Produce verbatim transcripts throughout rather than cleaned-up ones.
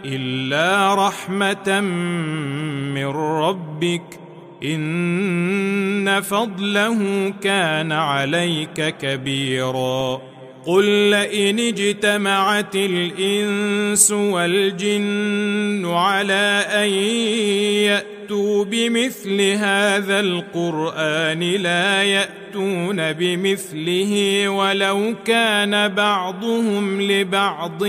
إلا رحمة من ربك، إن فضله كان عليك كبيرا. قل لئن اجتمعت الإنس والجن على أن يأتوا بمثل هذا القرآن لا يأتون بمثله ولو كان بعضهم لبعض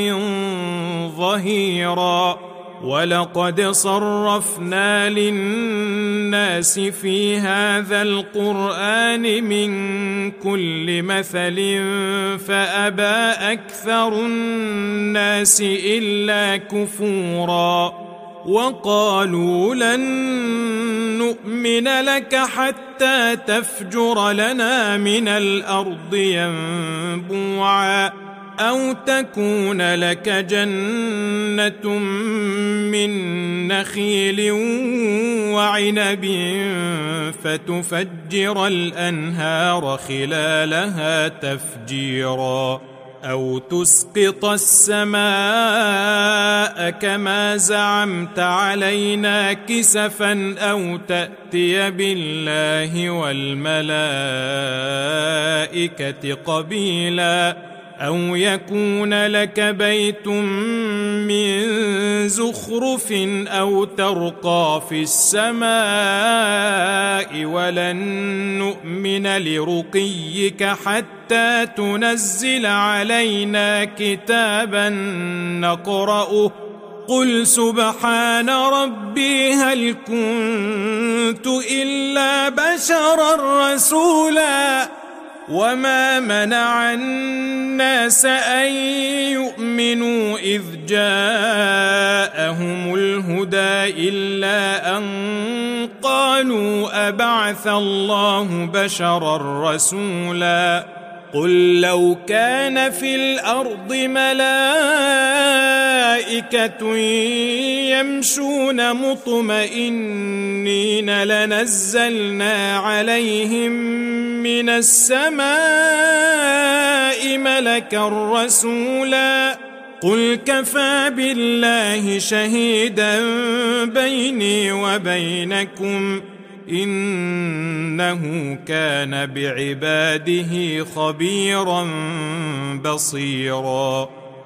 ظهيرا. ولقد صرفنا للناس في هذا القرآن من كل مثل فأبى أكثر الناس إلا كفورا. وقالوا لن نؤمن لك حتى تفجر لنا من الأرض ينبوعا، أو تكون لك جنة من نخيل وعنب فتفجر الأنهار خلالها تفجيرا، أو تسقط السماء كما زعمت علينا كسفا، أو تأتي بالله والملائكة قبيلا، أو يكون لك بيت من زخرف أو ترقى في السماء ولن نؤمن لرقيك حتى تنزل علينا كتابا نقرأه. قل سبحان ربي هل كنت إلا بشرا رسولا. وما منع الناس أن يؤمنوا إذ جاءهم الهدى إلا أن قالوا أبعث الله بشرا رسولا. قل لو كان في الأرض ملائكة يمشون مطمئنين لنزلنا عليهم من السماء ملكا رسولا. قل كفى بالله شهيدا بيني وبينكم إنه كان بعباده خبيرا بصيرا.